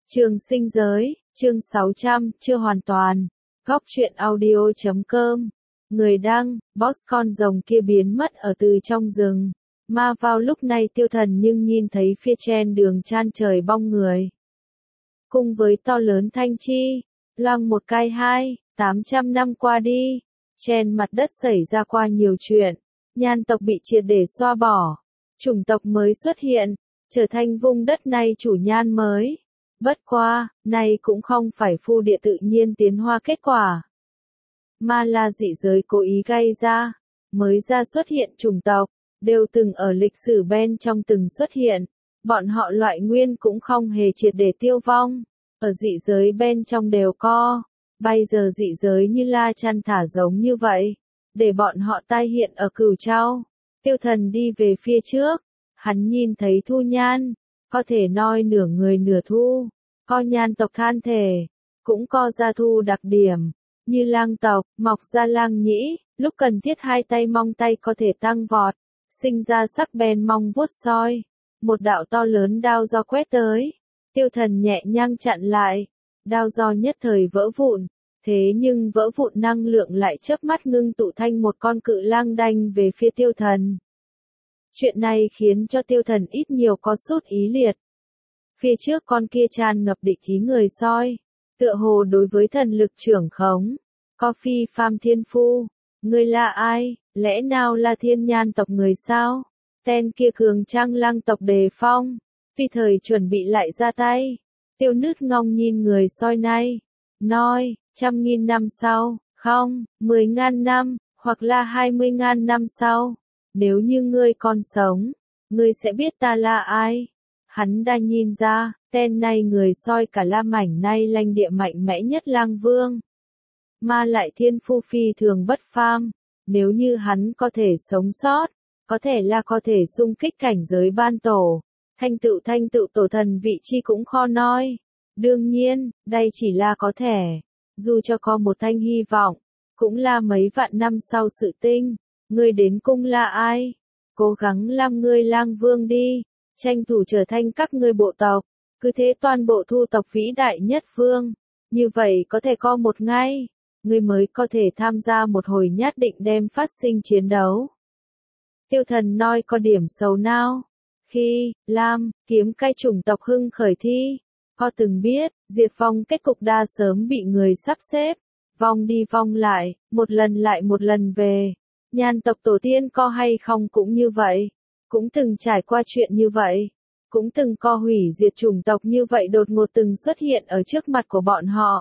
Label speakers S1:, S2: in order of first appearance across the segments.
S1: Trường sinh giới, chương 600, chưa hoàn toàn. Góc truyện audio.com. Người đăng, boss con rồng kia biến mất ở từ trong rừng. Mà vào lúc này Tiêu Thần nhưng nhìn thấy phía trên đường chan trời bong người. Cùng với to lớn thanh chi, loang một cái 800 năm qua đi, trên mặt đất xảy ra qua nhiều chuyện, nhan tộc bị triệt để xóa bỏ, chủng tộc mới xuất hiện, trở thành vùng đất này chủ nhan mới. Bất qua, này cũng không phải phu địa tự nhiên tiến hóa kết quả, mà là dị giới cố ý gây ra, mới ra xuất hiện chủng tộc, đều từng ở lịch sử bên trong từng xuất hiện, bọn họ loại nguyên cũng không hề triệt để tiêu vong, ở dị giới bên trong đều có, bây giờ dị giới như La Chăn Thả giống như vậy, để bọn họ tai hiện ở Cửu Châu. Tiêu Thần đi về phía trước, hắn nhìn thấy Thu Nhan, có thể nói nửa người nửa thu, có nhan tộc than thể, cũng có gia thu đặc điểm, như lang tộc, mọc ra lang nhĩ, lúc cần thiết hai tay mong tay có thể tăng vọt, sinh ra sắc bén mong vuốt soi, một đạo to lớn đao gió quét tới, Tiêu Thần nhẹ nhàng chặn lại, đao gió nhất thời vỡ vụn, thế nhưng vỡ vụn năng lượng lại chớp mắt ngưng tụ thành một con cự lang đanh về phía Tiêu Thần. Chuyện này khiến cho Tiêu Thần ít nhiều có sút ý liệt. Phía trước con kia tràn ngập địch ý người soi, tựa hồ đối với thần lực trưởng khống, có phi phàm thiên phu, người là ai, lẽ nào là thiên nhan tộc người sao? Tên kia cường trang lang tộc đề phong, phi thời chuẩn bị lại ra tay, Tiêu Nứt ngong nhìn người soi này, nói, 100.000 năm sau, không, 10.000 năm, hoặc là 20.000 năm sau, nếu như ngươi còn sống, ngươi sẽ biết ta là ai. Hắn đã nhìn ra, tên này người soi cả la mảnh này lãnh địa mạnh mẽ nhất lang vương. Mà lại thiên phu phi thường bất phàm, nếu như hắn có thể sống sót, có thể là có thể xung kích cảnh giới ban tổ, thành tựu tổ thần vị chi cũng khó nói. Đương nhiên, đây chỉ là có thể, dù cho có một thanh hy vọng, cũng là mấy vạn năm sau sự tinh. Ngươi đến cung là ai? Cố gắng làm ngươi lang vương đi. Tranh thủ trở thành các ngươi bộ tộc, cứ thế toàn bộ thu tộc vĩ đại nhất vương, như vậy có thể có một ngày, ngươi mới có thể tham gia một hồi nhất định đem phát sinh chiến đấu. Tiêu Thần nói có điểm xấu nào? Khi, Lam, kiếm cái chủng tộc hưng khởi thi, có từng biết, diệt vong kết cục đa sớm bị người sắp xếp, vong đi vong lại một lần về, nhan tộc tổ tiên có hay không cũng như vậy. Cũng từng trải qua chuyện như vậy, cũng từng co hủy diệt chủng tộc như vậy đột ngột từng xuất hiện ở trước mặt của bọn họ.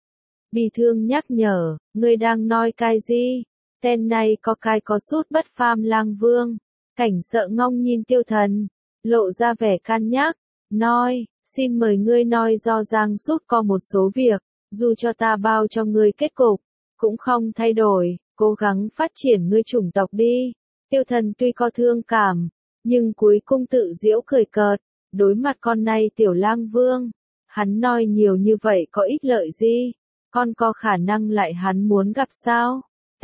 S1: Bi thương nhắc nhở, ngươi đang nói cái gì? Tên này có cái có sút bất phàm lang vương, cảnh sợ ngong nhìn Tiêu Thần, lộ ra vẻ can nhắc, nói, xin mời ngươi nói do Giang sút có một số việc, dù cho ta bao cho ngươi kết cục, cũng không thay đổi, cố gắng phát triển ngươi chủng tộc đi. Tiêu Thần tuy có thương cảm, nhưng cuối cùng tự giễu cười cợt, đối mặt con này tiểu lang vương, hắn nói nhiều như vậy có ích lợi gì, con có khả năng lại hắn muốn gặp sao,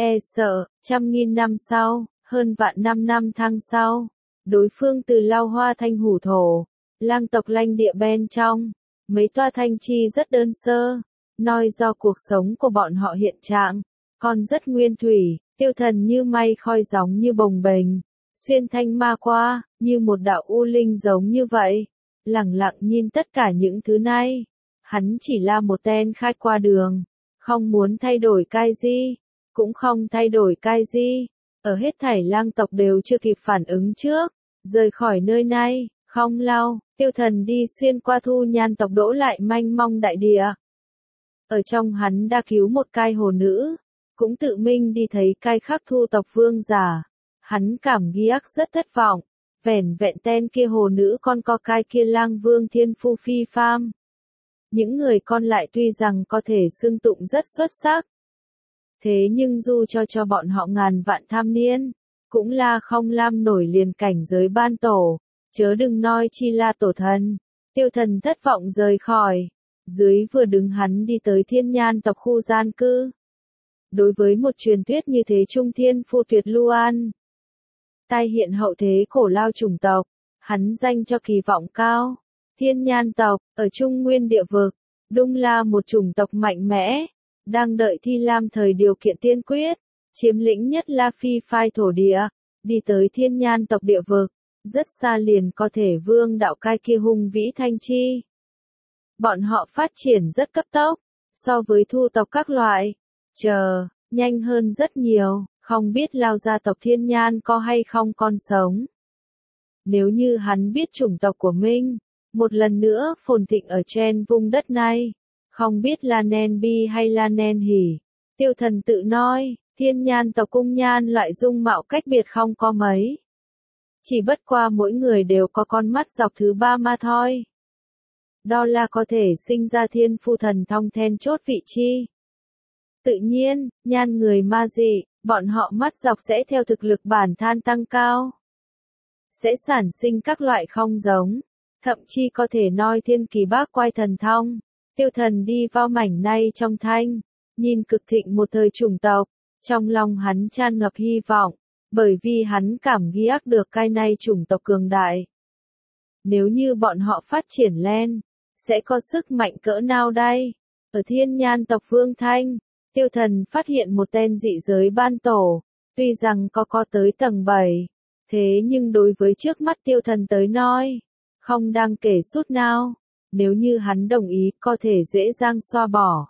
S1: sợ, 100.000 năm sau, hơn vạn năm tháng sau, đối phương từ Lao Hoa Thanh Hủ Thổ, lang tộc lãnh địa bên trong, mấy toa thanh chi rất đơn sơ, nói do cuộc sống của bọn họ hiện trạng, còn rất nguyên thủy. Tiêu Thần như mây khói giống như bồng bềnh, xuyên thanh ma qua, như một đạo u linh giống như vậy, lẳng lặng nhìn tất cả những thứ này. Hắn chỉ là một tên khách qua đường, không muốn thay đổi cái gì, cũng không thay đổi cái gì. Ở hết thảy lang tộc đều chưa kịp phản ứng trước, rời khỏi nơi này, không lâu, Tiêu Thần đi xuyên qua Thu Nhan tộc đỗ lại manh mông đại địa. Ở trong hắn đã cứu một cái hồ nữ. Cũng tự mình đi thấy cái khắc thu tộc vương giả. Hắn cảm giác rất thất vọng. Vẻn vẹn tên kia hồ nữ con có cái kia lang vương thiên phu phi phàm. Những người còn lại tuy rằng có thể xưng tụng rất xuất sắc. Thế nhưng dù cho bọn họ ngàn vạn tham niên, cũng là không làm nổi liền cảnh giới ban tổ, chớ đừng nói chi là tổ thần. Tiêu Thần thất vọng rời khỏi. Dưới vừa đứng hắn đi tới thiên nhan tộc khu gian cư. Đối với một truyền thuyết như thế trung thiên phu tuyệt lưu an, tai hiện hậu thế cổ lao chủng tộc, hắn dành cho kỳ vọng cao. Thiên Nhan tộc, ở Trung Nguyên địa vực, đúng là một chủng tộc mạnh mẽ, đang đợi Thi Lam thời điều kiện tiên quyết, chiếm lĩnh nhất La Phi phai thổ địa, đi tới Thiên Nhan tộc địa vực, rất xa liền có thể vương đạo cai kia hung vĩ thanh chi. Bọn họ phát triển rất cấp tốc, so với thu tộc các loại, nhanh hơn rất nhiều, không biết Lao gia tộc Thiên Nhan có hay không con sống. Nếu như hắn biết chủng tộc của mình, một lần nữa phồn thịnh ở trên vùng đất này, không biết là nen bi hay là nen hỉ. Tiêu Thần tự nói, Thiên Nhan tộc cung nhan loại dung mạo cách biệt không có mấy. Chỉ bất qua mỗi người đều có con mắt dọc thứ ba mà thôi. Đó là có thể sinh ra thiên phu thần thông then chốt vị chi. Tự nhiên, nhan người ma dị, bọn họ mắt dọc sẽ theo thực lực bản thân tăng cao. Sẽ sản sinh các loại không giống, thậm chí có thể nói thiên kỳ bát quái thần thông. Tiêu Thần đi vào mảnh này trong thanh, nhìn cực thịnh một thời chủng tộc, trong lòng hắn tràn ngập hy vọng, bởi vì hắn cảm giác được cái này chủng tộc cường đại. Nếu như bọn họ phát triển lên, sẽ có sức mạnh cỡ nào đây? Ở Thiên Nhan tộc Vương Thanh, Tiêu Thần phát hiện một tên dị giới ban tổ, tuy rằng có tới tầng 7, thế nhưng đối với trước mắt Tiêu Thần tới nói, không đáng kể chút nào, nếu như hắn đồng ý có thể dễ dàng xóa bỏ.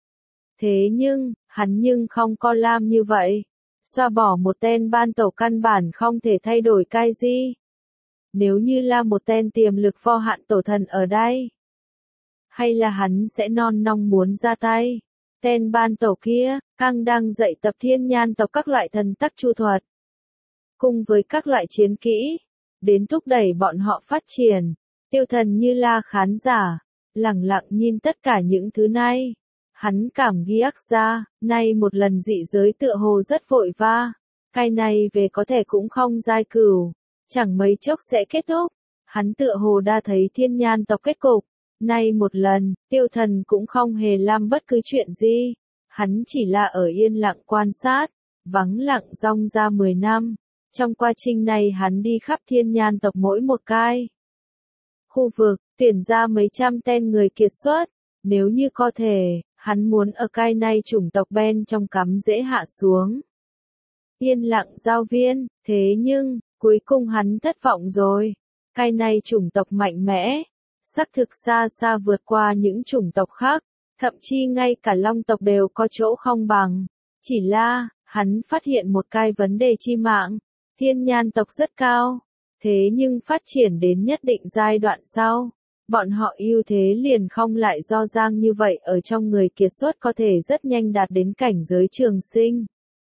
S1: Thế nhưng, hắn không có làm như vậy, xóa bỏ một tên ban tổ căn bản không thể thay đổi cái gì. Nếu như là một tên tiềm lực vô hạn tổ thần ở đây, hay là hắn sẽ non nong muốn ra tay. Tên ban tổ kia, càng đang dạy tập Thiên Nhan tộc các loại thần tắc chu thuật. Cùng với các loại chiến kỹ, đến thúc đẩy bọn họ phát triển. Tiêu Thần như là khán giả, lặng lặng nhìn tất cả những thứ này. Hắn cảm giác ra, nay một lần dị giới tựa hồ rất vội va. Cái này về có thể cũng không dài cửu, chẳng mấy chốc sẽ kết thúc. Hắn tựa hồ đã thấy Thiên Nhan tộc kết cục. Nay một lần, Tiêu Thần cũng không hề làm bất cứ chuyện gì. Hắn chỉ là ở yên lặng quan sát, vắng lặng rong ra 10 năm. Trong quá trình này hắn đi khắp Thiên Nhan tộc mỗi một cái khu vực, tuyển ra mấy trăm tên người kiệt xuất. Nếu như có thể, hắn muốn ở cái này chủng tộc bên trong cắm dễ hạ xuống. Yên lặng giao viên, thế nhưng, cuối cùng hắn thất vọng rồi. Cái này chủng tộc mạnh mẽ, xác thực xa xa vượt qua những chủng tộc khác, thậm chí ngay cả long tộc đều có chỗ không bằng. Chỉ là, hắn phát hiện một cái vấn đề chi mạng, Thiên Nhan tộc rất cao, thế nhưng phát triển đến nhất định giai đoạn sau, bọn họ ưu thế liền không lại do dang như vậy ở trong người kiệt xuất có thể rất nhanh đạt đến cảnh giới trường sinh.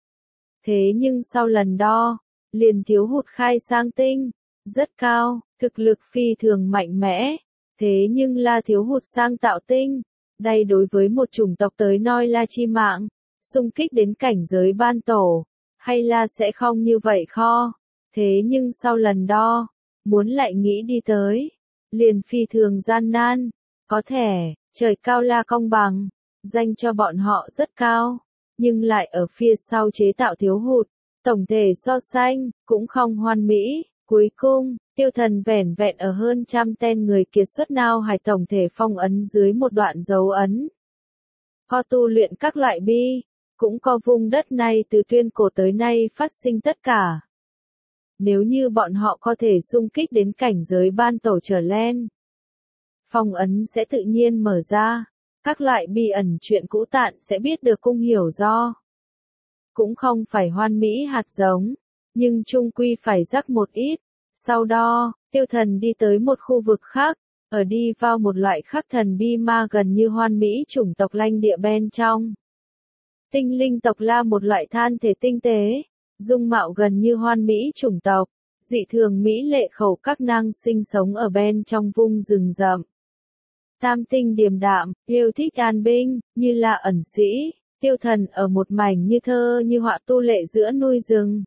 S1: Thế nhưng sau lần đo, liền thiếu hụt khai sang tinh, rất cao, thực lực phi thường mạnh mẽ. Thế nhưng là thiếu hụt sang tạo tinh, đây đối với một chủng tộc tới nói là chi mạng, xung kích đến cảnh giới ban tổ, hay là sẽ không như vậy kho. Thế nhưng sau lần đo, muốn lại nghĩ đi tới, liền phi thường gian nan, có thể, trời cao là công bằng, danh cho bọn họ rất cao, nhưng lại ở phía sau chế tạo thiếu hụt, tổng thể so sánh, cũng không hoàn mỹ. Cuối cùng, Tiêu Thần vẻn vẹn ở hơn trăm tên người kiệt xuất nào hải tổng thể phong ấn dưới một đoạn dấu ấn. Có tu luyện các loại bi, cũng có vùng đất này từ tuyên cổ tới nay phát sinh tất cả. Nếu như bọn họ có thể xung kích đến cảnh giới ban tổ trở lên, phong ấn sẽ tự nhiên mở ra, các loại bi ẩn chuyện cũ tạn sẽ biết được cung hiểu do. Cũng không phải hoàn mỹ hạt giống, nhưng chung quy phải rắc một ít. Sau đó, Tiêu Thần đi tới một khu vực khác, ở đi vào một loại khắc thần bi ma gần như hoàn mỹ chủng tộc lãnh địa bên trong. Tinh linh tộc là một loại than thể tinh tế, dung mạo gần như hoàn mỹ chủng tộc, dị thường mỹ lệ khẩu các năng sinh sống ở bên trong vùng rừng rậm. Tam tinh điềm đạm, yêu thích an binh, như là ẩn sĩ, Tiêu Thần ở một mảnh như thơ như họa tu lệ giữa núi rừng.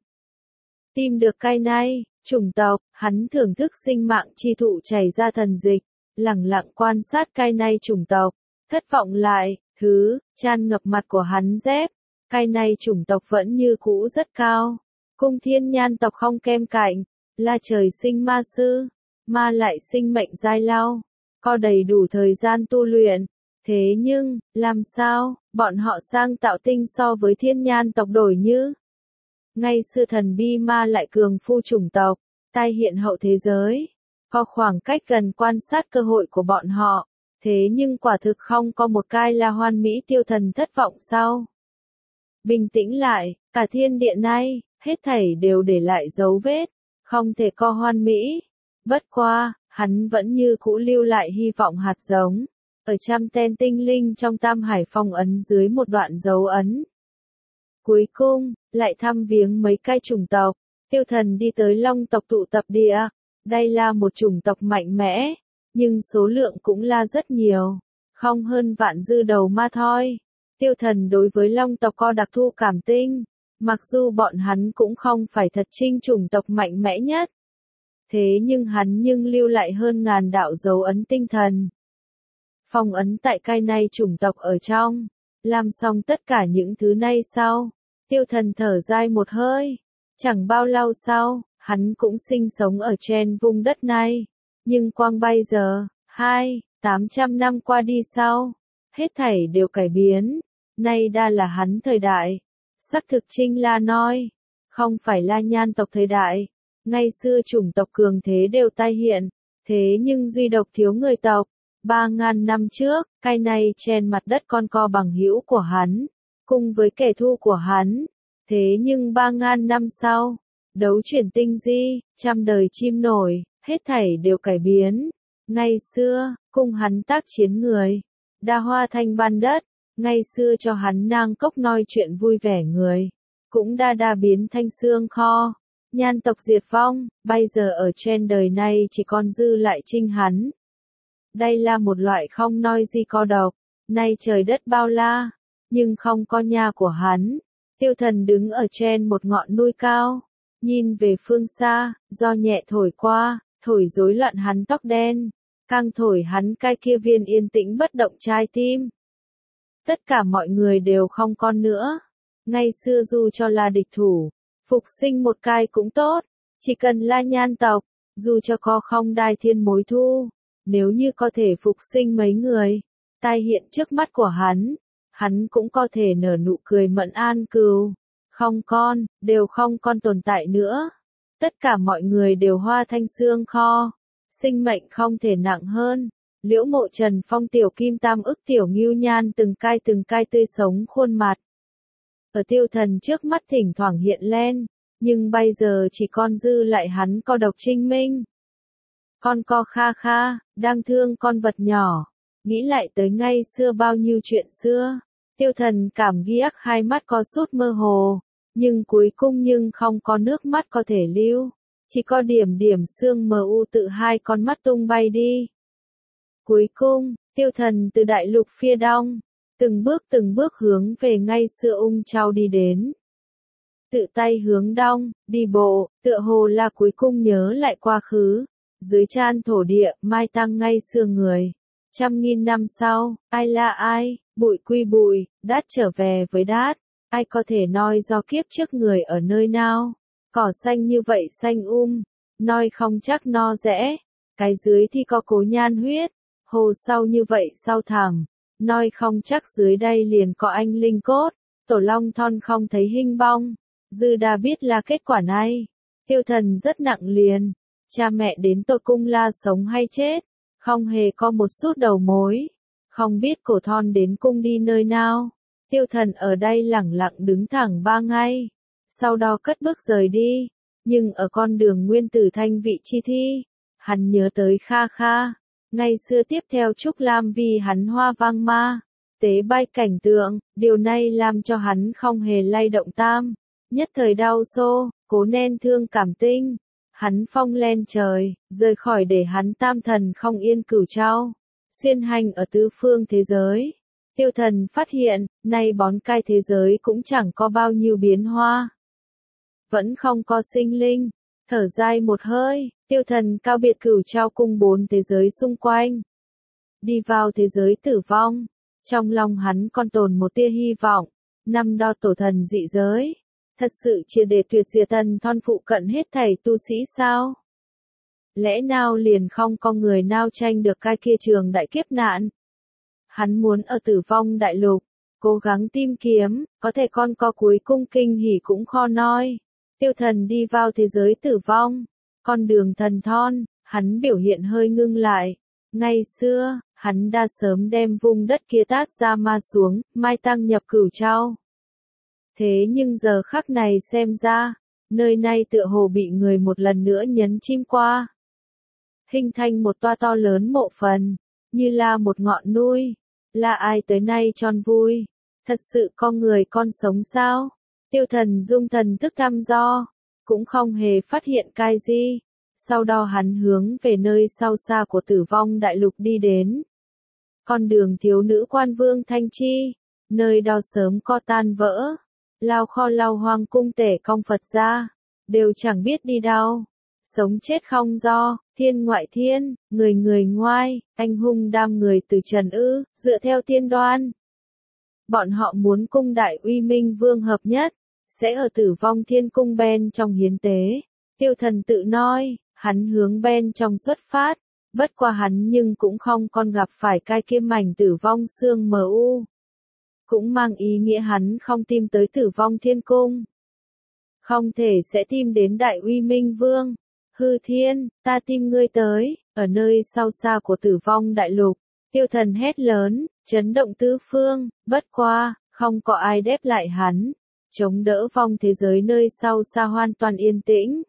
S1: Tìm được cái này, chủng tộc, hắn thưởng thức sinh mạng chi thụ chảy ra thần dịch, lặng lặng quan sát cái này chủng tộc, thất vọng lại, tràn ngập mặt của hắn dép, cái này chủng tộc vẫn như cũ rất cao, cung Thiên Nhan tộc không kém cạnh, là trời sinh ma sư, ma lại sinh mệnh giai lao, có đầy đủ thời gian tu luyện. Thế nhưng, làm sao, bọn họ sang tạo tinh so với thiên nhan tộc đổi như? Ngay xưa thần bi ma lại cường phu chủng tộc, tai hiện hậu thế giới. Có khoảng cách gần quan sát cơ hội của bọn họ. Thế nhưng quả thực không có một cái là hoàn mỹ. Tiêu Thần thất vọng sau. Bình tĩnh lại, cả thiên địa này, hết thảy đều để lại dấu vết. Không thể có hoàn mỹ. Bất qua, hắn vẫn như cũ lưu lại hy vọng hạt giống. Ở trăm tên tinh linh trong Tam Hải phong ấn dưới một đoạn dấu ấn. Cuối cùng, lại thăm viếng mấy cái chủng tộc. Tiêu Thần đi tới Long tộc tụ tập địa. Đây là một chủng tộc mạnh mẽ, nhưng số lượng cũng là rất nhiều. Không hơn vạn dư đầu ma thôi. Tiêu Thần đối với Long tộc có đặc thù cảm tình. Mặc dù bọn hắn cũng không phải thật chinh chủng tộc mạnh mẽ nhất. Thế nhưng hắn lưu lại hơn ngàn đạo dấu ấn tinh thần. Phong ấn tại cái này chủng tộc ở trong. Làm xong tất cả những thứ này sau. Tiêu Thần thở dài một hơi. Chẳng bao lâu sau, hắn cũng sinh sống ở trên vùng đất này. Nhưng quang bây giờ, 800 năm qua đi sau. Hết thảy đều cải biến. Nay đã là hắn thời đại. Xác thực Trinh La nói. Không phải là nhan tộc thời đại. Ngày xưa chủng tộc cường thế đều tai hiện. Thế nhưng duy độc thiếu người tộc. 3.000 năm trước, cái này trên mặt đất con co bằng hữu của hắn. Cùng với kẻ thù của hắn. Thế nhưng 3.000 năm sau. Đấu chuyển tinh di, trăm đời chim nổi, hết thảy đều cải biến. Ngày xưa, cùng hắn tác chiến người. Đa hoa thành ban đất. Ngày xưa cho hắn nang cốc nói chuyện vui vẻ người. Cũng đa biến thanh xương kho. Nhan tộc diệt vong, bây giờ ở trên đời này chỉ còn dư lại Trinh hắn. Đây là một loại không nói gì có độc. Nay trời đất bao la, nhưng không có nhà của hắn. Tiêu Thần đứng ở trên một ngọn núi cao. Nhìn về phương xa, gió nhẹ thổi qua, thổi rối loạn hắn tóc đen. Càng thổi hắn cái kia viên yên tĩnh bất động trái tim. Tất cả mọi người đều không còn nữa. Ngày xưa dù cho là địch thủ, phục sinh một cái cũng tốt. Chỉ cần là nhan tộc, dù cho có không đai thiên mối thu. Nếu như có thể phục sinh mấy người, tai hiện trước mắt của hắn cũng có thể nở nụ cười mẫn an cừu. Không con, đều không con tồn tại nữa. Tất cả mọi người đều hoa thanh xương kho. Sinh mệnh không thể nặng hơn. Liễu Mộ Trần Phong tiểu kim tam ức tiểu ngưu nhan từng cái tươi sống khuôn mặt. Ở Tiêu Thần trước mắt thỉnh thoảng hiện lên, nhưng bây giờ chỉ còn dư lại hắn co độc Trinh Minh. Con co kha kha, đang thương con vật nhỏ. Nghĩ lại tới ngay xưa bao nhiêu chuyện xưa. Tiêu Thần cảm ghiếc hai mắt có sút mơ hồ. Nhưng cuối cùng không có nước mắt có thể lưu. Chỉ có điểm sương mờ u tự hai con mắt tung bay đi. Cuối cùng, Tiêu Thần từ đại lục phía đông. Từng bước hướng về ngay xưa Ung Châu đi đến. Tự tay hướng đông, đi bộ, tựa hồ là cuối cùng nhớ lại quá khứ. Dưới chan thổ địa, mai tang ngay xưa người. 100.000 năm sau, ai là ai, bụi quy bụi, đát trở về với đát. Ai có thể nói do kiếp trước người ở nơi nào? Cỏ xanh như vậy xanh nói không chắc no rẽ. Cái dưới thì có cố nhan huyết. Hồ sau như vậy sau thẳm. Nói không chắc dưới đây liền có anh linh cốt. Tổ Long Thon không thấy hình bong. Dư đã biết là kết quả này. Tiêu Thần rất nặng liền. Cha mẹ đến tột cung là sống hay chết. Không hề có một chút đầu mối. Không biết cổ thon đến cung đi nơi nào. Tiêu Thần ở đây lẳng lặng đứng thẳng 3 ngày. Sau đó cất bước rời đi. Nhưng ở con đường nguyên tử thanh vị chi thi. Hắn nhớ tới Kha Kha. Ngày xưa tiếp theo Trúc Lam vì hắn hoa vang ma. Tế bay cảnh tượng. Điều này làm cho hắn không hề lay động tam. Nhất thời đau xô. Cố nên thương cảm tinh. Hắn phong lên trời. Rời khỏi để hắn tam thần không yên cửu trao. Xuyên hành ở tứ phương thế giới. Tiêu Thần phát hiện, nay bón cai thế giới cũng chẳng có bao nhiêu biến hoa. Vẫn không có sinh linh. Thở dài một hơi, Tiêu Thần cao biệt cửu trao cung 4 thế giới xung quanh. Đi vào thế giới tử vong. Trong lòng hắn còn tồn một tia hy vọng. Năm đó tổ thần dị giới. Thật sự chia để tuyệt diệt thần thon phụ cận hết thảy tu sĩ sao? lẽ nào liền không có người nào tranh được cái kia trường đại kiếp nạn. Hắn muốn ở tử vong đại lục, cố gắng tìm kiếm, có thể con có cuối cung kinh hỉ cũng khó nói. Tiêu Thần đi vào thế giới tử vong, con đường thần thon, hắn biểu hiện hơi ngưng lại. Ngày xưa, hắn đã sớm đem vùng đất kia tát ra ma xuống, mai tang nhập cửu châu. Thế nhưng giờ khắc này xem ra, nơi này tựa hồ bị người một lần nữa nhấn chìm qua. Hình thành một toa to lớn mộ phần, như là một ngọn núi. Là ai tới nay tròn vui? Thật sự có người con sống sao? Tiêu Thần dung thần thức thăm dò, cũng không hề phát hiện cái gì. Sau đó hắn hướng về nơi sâu xa của tử vong đại lục đi đến. Con đường thiếu nữ quan vương Thanh Chi, nơi đó sớm có tan vỡ. Lao kho lao hoang cung tể công Phật ra, đều chẳng biết đi đâu. Sống chết không do, thiên ngoại thiên, người người ngoai, anh hùng đam người từ trần ư, dựa theo tiên đoan. Bọn họ muốn cung đại uy minh vương hợp nhất, sẽ ở tử vong thiên cung bên trong hiến tế. Tiêu Thần tự nói, hắn hướng bên trong xuất phát, bất qua hắn nhưng cũng không còn gặp phải cái kia mảnh tử vong xương mờ u. Cũng mang ý nghĩa hắn không tìm tới tử vong thiên cung. Không thể sẽ tìm đến đại uy minh vương. Hư Thiên, ta tìm ngươi tới, ở nơi sâu xa của tử vong đại lục. Tiêu Thần hét lớn, chấn động tứ phương, bất qua, không có ai đáp lại hắn. Chống đỡ vong thế giới nơi sâu xa hoàn toàn yên tĩnh.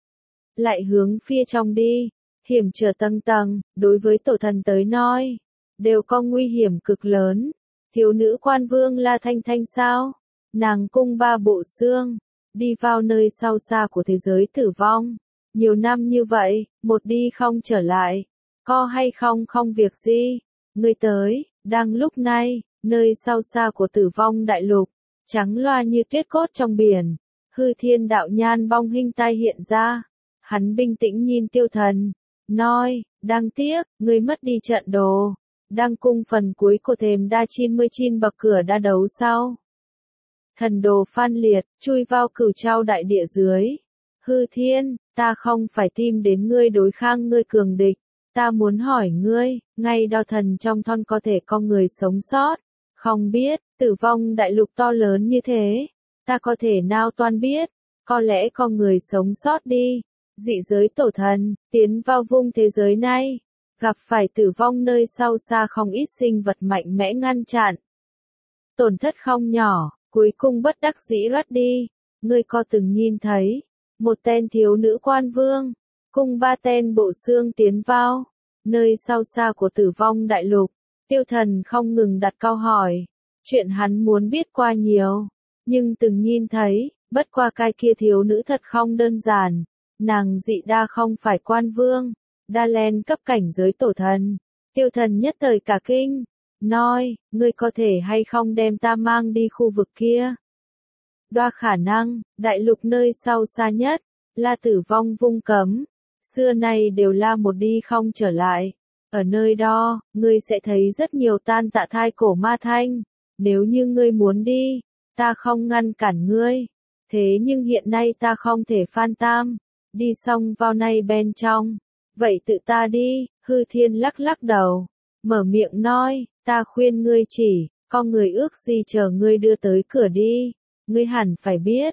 S1: Lại hướng phía trong đi, hiểm trở tầng tầng, đối với tổ thần tới nói, đều có nguy hiểm cực lớn. Thiếu nữ quan vương là Thanh Thanh sao? Nàng cung ba bộ xương, đi vào nơi sâu xa của thế giới tử vong. Nhiều năm như vậy, một đi không trở lại. Có hay không không việc gì. Người tới, đang lúc này, nơi sâu xa của tử vong đại lục, trắng loa như tuyết cốt trong biển. Hư Thiên đạo nhan bong hình tai hiện ra. Hắn bình tĩnh nhìn Tiêu Thần, nói, đáng tiếc, ngươi mất đi trận đồ. Đang cung phần cuối của thềm đa 99 bậc cửa đa đấu sau. Thần đồ phan liệt, chui vào cửu châu đại địa dưới. Hư Thiên, ta không phải tìm đến ngươi đối kháng ngươi cường địch. Ta muốn hỏi ngươi, ngay đo thần trong thon có thể có người sống sót. Không biết, tử vong đại lục to lớn như thế. Ta có thể nào toàn biết, có lẽ có người sống sót đi. Dị giới tổ thần, tiến vào vùng thế giới này. Gặp phải tử vong nơi sâu xa không ít sinh vật mạnh mẽ ngăn chặn. Tổn thất không nhỏ, cuối cùng bất đắc dĩ loát đi. Ngươi có từng nhìn thấy, một tên thiếu nữ quan vương, cùng ba tên bộ xương tiến vào, nơi sâu xa của tử vong đại lục. Tiêu Thần không ngừng đặt câu hỏi, chuyện hắn muốn biết qua nhiều, nhưng từng nhìn thấy, bất qua cái kia thiếu nữ thật không đơn giản. Nàng dị đa không phải quan vương, đa lên cấp cảnh giới tổ thần. Tiêu Thần nhất thời cả kinh, nói, ngươi có thể hay không đem ta mang đi khu vực kia. Đa khả năng, đại lục nơi sâu xa nhất, là tử vong vung cấm. Xưa nay đều là một đi không trở lại. Ở nơi đó, ngươi sẽ thấy rất nhiều tan tạ thai cổ ma thanh. Nếu như ngươi muốn đi, ta không ngăn cản ngươi. Thế nhưng hiện nay ta không thể phan tam. Đi xong vào nay bên trong. Vậy tự ta đi, Hư Thiên lắc lắc đầu. Mở miệng nói, ta khuyên ngươi chỉ, có người ước gì chờ ngươi đưa tới cửa đi. Ngươi hẳn phải biết,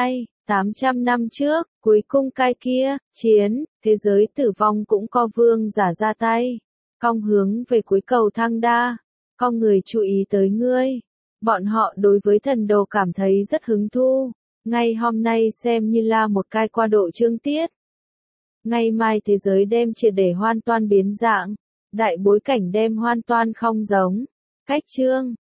S1: 800 năm trước, cuối cung cái kia, chiến, thế giới tử vong cũng có vương giả ra tay. Cong hướng về cuối cầu thang đa. Có người chú ý tới ngươi. Bọn họ đối với thần đồ cảm thấy rất hứng thú. Ngày hôm nay xem như là một cái qua độ chương tiết. Ngày mai thế giới đem triệt để hoàn toàn biến dạng. Đại bối cảnh đem hoàn toàn không giống. Cách chương.